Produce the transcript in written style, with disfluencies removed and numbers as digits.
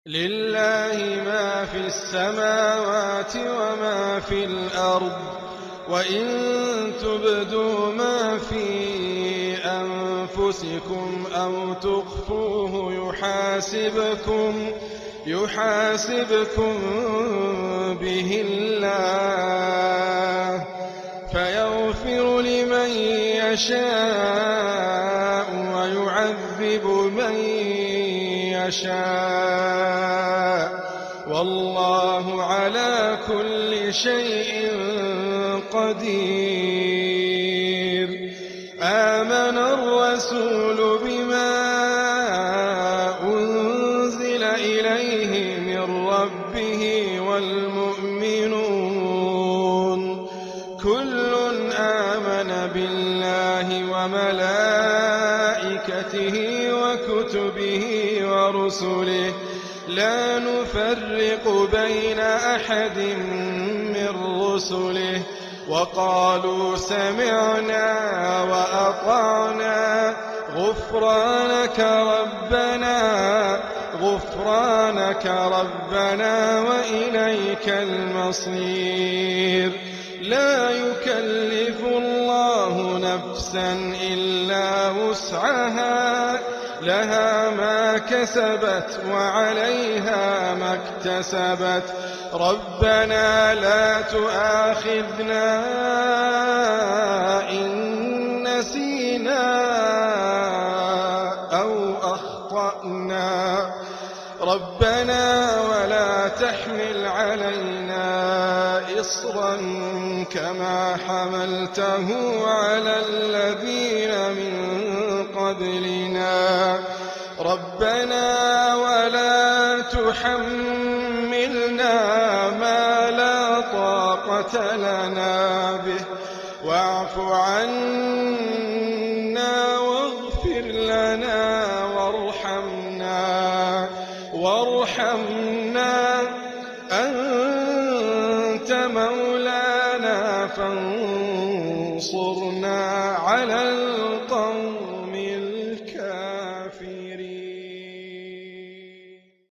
لله ما في السماوات وما في الأرض وإن تبدوا ما في أنفسكم أو تخفوه يحاسبكم به الله فيغفر لمن يشاء ويعذب من يشاء والله على كل شيء قدير. آمن الرسول بما أنزل إليه من ربه والمؤمنون كل آمن بالله وملائكته وكتبه ورسله لا نفرق بين أحد من رسله وقالوا سمعنا وأطعنا غفرانك ربنا وإليك المصير. لا يكلف الله نفسا إلا وسعها لها ما كسبت وعليها ما اكتسبت ربنا لا تؤاخذنا إن نسينا أو أخطأنا ربنا ولا تحمل علينا إصرا كما حملته على الذين من قبلنا ربنا ولا تحملنا ما لا طاقة لنا به واعف عنا واغفر لنا وارحمنا أنت مولانا فانصرنا على